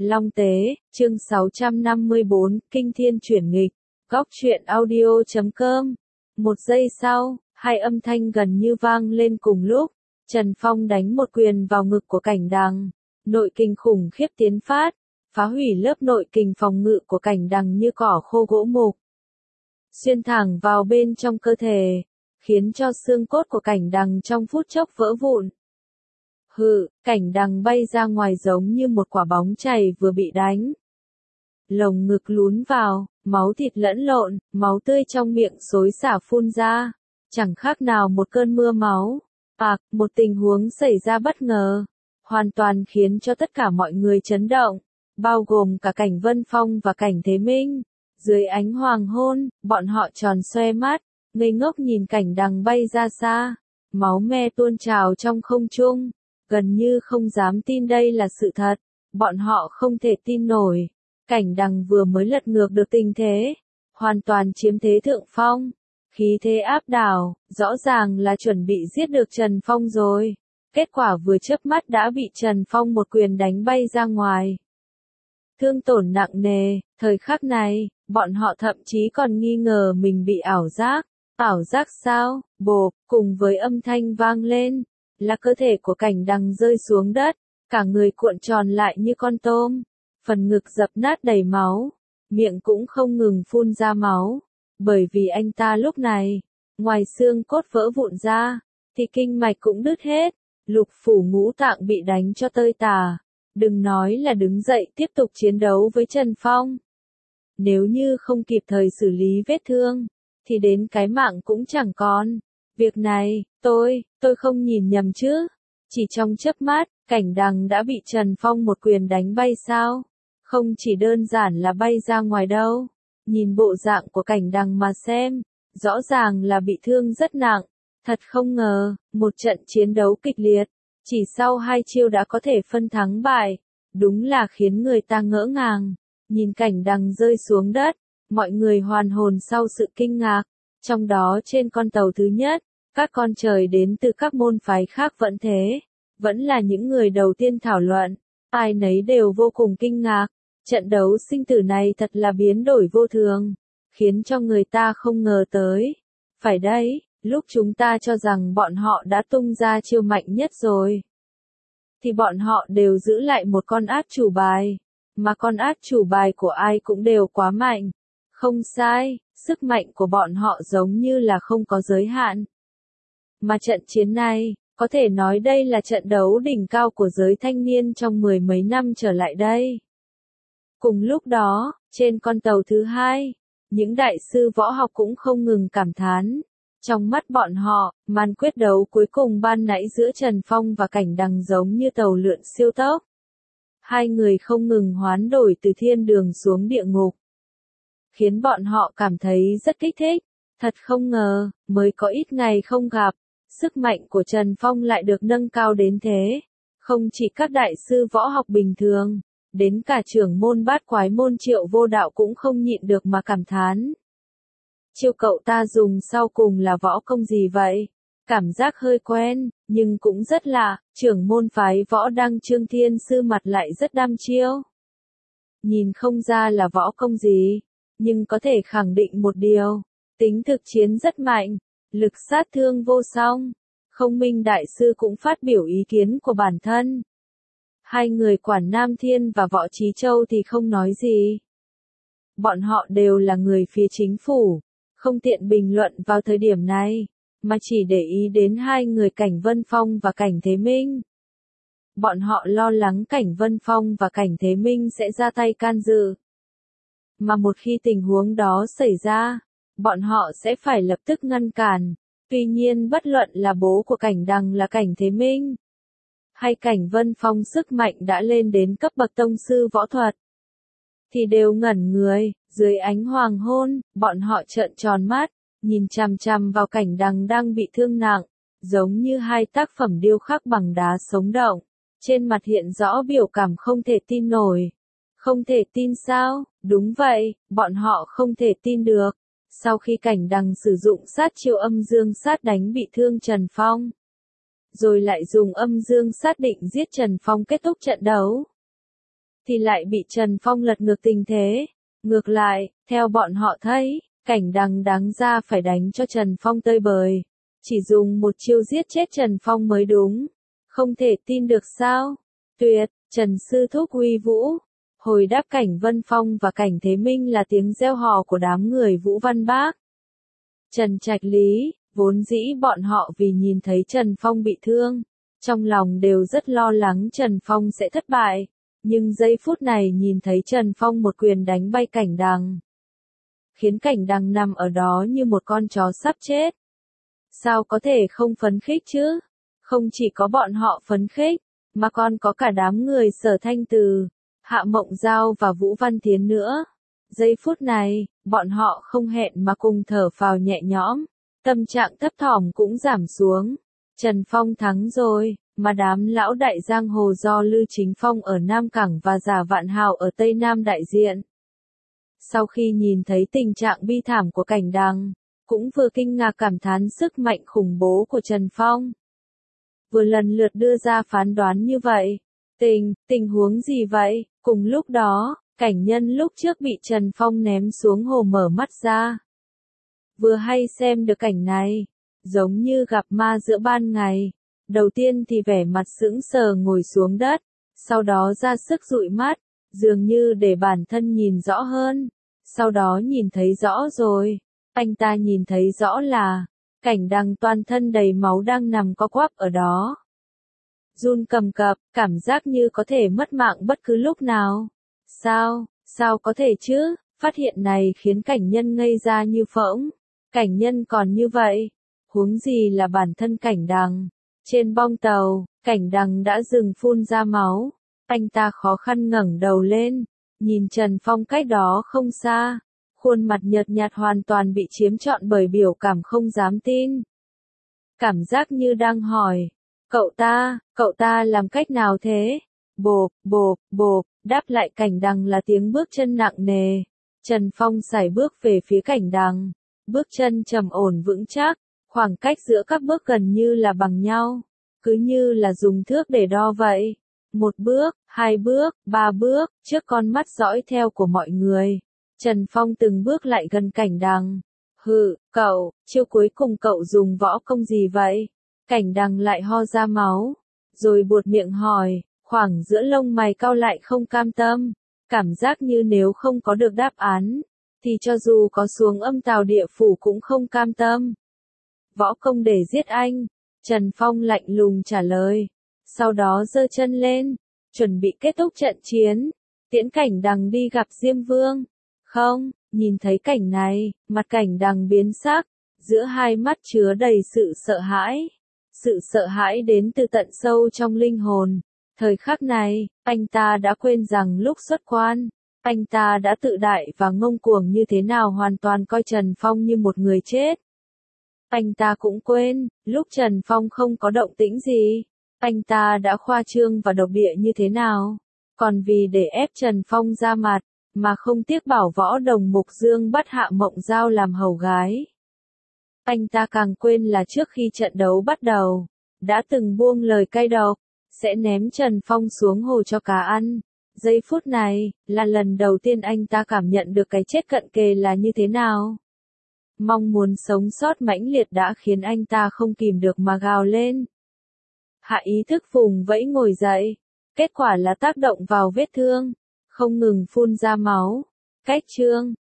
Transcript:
Long Tế, chương 654, Kinh Thiên Chuyển Nghịch, Góc truyện audio.com. Một giây sau, hai âm thanh gần như vang lên cùng lúc. Trần Phong đánh một quyền vào ngực của Cảnh Đằng. Nội kình khủng khiếp tiến phát, phá hủy lớp nội kình phòng ngự của Cảnh Đằng như cỏ khô gỗ mục. Xuyên thẳng vào bên trong cơ thể, khiến cho xương cốt của Cảnh Đằng trong phút chốc vỡ vụn. Cảnh Đằng bay ra ngoài giống như một quả bóng chày vừa bị đánh. Lồng ngực lún vào, máu thịt lẫn lộn, máu tươi trong miệng xối xả phun ra, chẳng khác nào một cơn mưa máu. Một tình huống xảy ra bất ngờ, hoàn toàn khiến cho tất cả mọi người chấn động, bao gồm cả Cảnh Vân Phong và Cảnh Thế Minh. Dưới ánh hoàng hôn, bọn họ tròn xoe mắt, ngây ngốc nhìn Cảnh Đằng bay ra xa, máu me tuôn trào trong không trung, gần như không dám tin đây là sự thật. Bọn họ không thể tin nổi, Cảnh Đằng vừa mới lật ngược được tình thế, hoàn toàn chiếm thế thượng phong, khí thế áp đảo, rõ ràng là chuẩn bị giết được Trần Phong rồi. Kết quả vừa chớp mắt đã bị Trần Phong một quyền đánh bay ra ngoài. Thương tổn nặng nề, thời khắc này, bọn họ thậm chí còn nghi ngờ mình bị ảo giác. Ảo giác sao? Bộp, cùng với âm thanh vang lên, là cơ thể của Cảnh Đằng rơi xuống đất, cả người cuộn tròn lại như con tôm, phần ngực dập nát đầy máu, miệng cũng không ngừng phun ra máu, bởi vì anh ta lúc này, ngoài xương cốt vỡ vụn ra, thì kinh mạch cũng đứt hết, lục phủ ngũ tạng bị đánh cho tơi tả, đừng nói là đứng dậy tiếp tục chiến đấu với Trần Phong. Nếu như không kịp thời xử lý vết thương, thì đến cái mạng cũng chẳng còn. Việc này, tôi không nhìn nhầm chứ. Chỉ trong chớp mắt, Cảnh Đằng đã bị Trần Phong một quyền đánh bay sao? Không chỉ đơn giản là bay ra ngoài đâu. Nhìn bộ dạng của Cảnh Đằng mà xem, rõ ràng là bị thương rất nặng. Thật không ngờ, một trận chiến đấu kịch liệt, chỉ sau 2 chiêu đã có thể phân thắng bại. Đúng là khiến người ta ngỡ ngàng. Nhìn Cảnh Đằng rơi xuống đất, mọi người hoàn hồn sau sự kinh ngạc. Trong đó trên con tàu thứ nhất, các con trời đến từ các môn phái khác vẫn thế, vẫn là những người đầu tiên thảo luận, ai nấy đều vô cùng kinh ngạc. Trận đấu sinh tử này thật là biến đổi vô thường, khiến cho người ta không ngờ tới. Phải đấy, lúc chúng ta cho rằng bọn họ đã tung ra chiêu mạnh nhất rồi, thì bọn họ đều giữ lại một con át chủ bài, mà con át chủ bài của ai cũng đều quá mạnh. Không sai, sức mạnh của bọn họ giống như là không có giới hạn. Mà trận chiến này, có thể nói đây là trận đấu đỉnh cao của giới thanh niên trong 10 mấy năm trở lại đây. Cùng lúc đó, trên con tàu thứ hai, những đại sư võ học cũng không ngừng cảm thán. Trong mắt bọn họ, màn quyết đấu cuối cùng ban nãy giữa Trần Phong và Cảnh Đằng giống như tàu lượn siêu tốc. Hai người không ngừng hoán đổi từ thiên đường xuống địa ngục, khiến bọn họ cảm thấy rất kích thích. Thật không ngờ, mới có ít ngày không gặp, sức mạnh của Trần Phong lại được nâng cao đến thế. Không chỉ các đại sư võ học bình thường, đến cả trưởng môn bát quái môn Triệu Vô Đạo cũng không nhịn được mà cảm thán. Chiêu cậu ta dùng sau cùng là võ công gì vậy? Cảm giác hơi quen, nhưng cũng rất lạ. Trưởng môn phái Võ Đăng Trương Thiên Sư mặt lại rất đăm chiêu. Nhìn không ra là võ công gì, nhưng có thể khẳng định một điều, tính thực chiến rất mạnh, lực sát thương vô song. Không Minh Đại Sư cũng phát biểu ý kiến của bản thân. Hai người Quản Nam Thiên và Võ Trí Châu thì không nói gì. Bọn họ đều là người phía chính phủ, không tiện bình luận vào thời điểm này, mà chỉ để ý đến hai người Cảnh Vân Phong và Cảnh Thế Minh. Bọn họ lo lắng Cảnh Vân Phong và Cảnh Thế Minh sẽ ra tay can dự. Mà một khi tình huống đó xảy ra, bọn họ sẽ phải lập tức ngăn cản. Tuy nhiên bất luận là bố của Cảnh Đằng là Cảnh Thế Minh, hay Cảnh Vân Phong sức mạnh đã lên đến cấp bậc tông sư võ thuật, thì đều ngẩn người. Dưới ánh hoàng hôn, bọn họ trợn tròn mắt, nhìn chằm chằm vào Cảnh Đằng đang bị thương nặng, giống như hai tác phẩm điêu khắc bằng đá sống động. Trên mặt hiện rõ biểu cảm không thể tin nổi. Không thể tin sao? Đúng vậy, bọn họ không thể tin được. Sau khi Cảnh Đằng sử dụng sát chiêu âm dương sát đánh bị thương Trần Phong, rồi lại dùng âm dương sát định giết Trần Phong kết thúc trận đấu, thì lại bị Trần Phong lật ngược tình thế. Ngược lại, theo bọn họ thấy, Cảnh Đằng đáng ra phải đánh cho Trần Phong tơi bời. Chỉ dùng một chiêu giết chết Trần Phong mới đúng. Không thể tin được sao? Tuyệt, Trần Sư Thúc uy vũ. Hồi đáp Cảnh Vân Phong và Cảnh Thế Minh là tiếng reo hò của đám người Vũ Văn Bác. Trần Trạch Lý, vốn dĩ bọn họ vì nhìn thấy Trần Phong bị thương, trong lòng đều rất lo lắng Trần Phong sẽ thất bại. Nhưng giây phút này nhìn thấy Trần Phong một quyền đánh bay Cảnh Đằng, khiến Cảnh Đằng nằm ở đó như một con chó sắp chết. Sao có thể không phấn khích chứ? Không chỉ có bọn họ phấn khích, mà còn có cả đám người Sở Thanh Từ, Hạ Mộng Giao và Vũ Văn Tiến nữa. Giây phút này, bọn họ không hẹn mà cùng thở phào nhẹ nhõm, tâm trạng thấp thỏm cũng giảm xuống. Trần Phong thắng rồi, mà đám lão đại giang hồ do Lư Chính Phong ở Nam Cảng và Giả Vạn Hào ở Tây Nam đại diện. Sau khi nhìn thấy tình trạng bi thảm của Cảnh Đằng, cũng vừa kinh ngạc cảm thán sức mạnh khủng bố của Trần Phong. Vừa lần lượt đưa ra phán đoán như vậy. Tình huống gì vậy? Cùng lúc đó, Cảnh Nhân lúc trước bị Trần Phong ném xuống hồ mở mắt ra. Vừa hay xem được cảnh này, giống như gặp ma giữa ban ngày. Đầu tiên thì vẻ mặt sững sờ ngồi xuống đất, sau đó ra sức dụi mắt, dường như để bản thân nhìn rõ hơn. Sau đó nhìn thấy rõ rồi, anh ta nhìn thấy rõ là Cảnh Đằng toàn thân đầy máu đang nằm co quắp ở đó. Run cầm cập, cảm giác như có thể mất mạng bất cứ lúc nào. Sao có thể chứ? Phát hiện này khiến Cảnh Nhân ngây ra như phỗng. Cảnh Nhân còn như vậy, huống gì là bản thân Cảnh Đằng. Trên bong tàu, Cảnh Đằng đã dừng phun ra máu. Anh ta khó khăn ngẩng đầu lên, nhìn Trần Phong cách đó không xa. Khuôn mặt nhợt nhạt hoàn toàn bị chiếm trọn bởi biểu cảm không dám tin. Cảm giác như đang hỏi, cậu ta làm cách nào thế? Bộp, đáp lại Cảnh Đằng là tiếng bước chân nặng nề. Trần Phong sải bước về phía Cảnh Đằng, bước chân trầm ổn vững chắc, khoảng cách giữa các bước gần như là bằng nhau, cứ như là dùng thước để đo vậy. Một bước, hai bước, ba bước, trước con mắt dõi theo của mọi người. Trần Phong từng bước lại gần Cảnh Đằng. Chiêu cuối cùng cậu dùng võ công gì vậy? Cảnh Đằng lại ho ra máu, rồi buột miệng hỏi, khoảng giữa lông mày cau lại không cam tâm. Cảm giác như nếu không có được đáp án, thì cho dù có xuống Âm Tào Địa Phủ cũng không cam tâm. Võ công để giết anh, Trần Phong lạnh lùng trả lời. Sau đó giơ chân lên, chuẩn bị kết thúc trận chiến, tiễn Cảnh Đằng đi gặp Diêm Vương. Không, nhìn thấy cảnh này, mặt Cảnh Đằng biến sắc, giữa hai mắt chứa đầy sự sợ hãi. Sự sợ hãi đến từ tận sâu trong linh hồn. Thời khắc này, anh ta đã quên rằng lúc xuất quan, anh ta đã tự đại và ngông cuồng như thế nào, hoàn toàn coi Trần Phong như một người chết. Anh ta cũng quên, lúc Trần Phong không có động tĩnh gì, anh ta đã khoa trương và độc địa như thế nào. Còn vì để ép Trần Phong ra mặt, mà không tiếc bảo võ đồng Mục Dương bắt Hạ Mộng Giao làm hầu gái. Anh ta càng quên là trước khi trận đấu bắt đầu, đã từng buông lời cay độc, sẽ ném Trần Phong xuống hồ cho cá ăn. Giây phút này, là lần đầu tiên anh ta cảm nhận được cái chết cận kề là như thế nào. Mong muốn sống sót mãnh liệt đã khiến anh ta không kìm được mà gào lên. Hạ ý thức vùng vẫy ngồi dậy, kết quả là tác động vào vết thương, không ngừng phun ra máu. Cách chương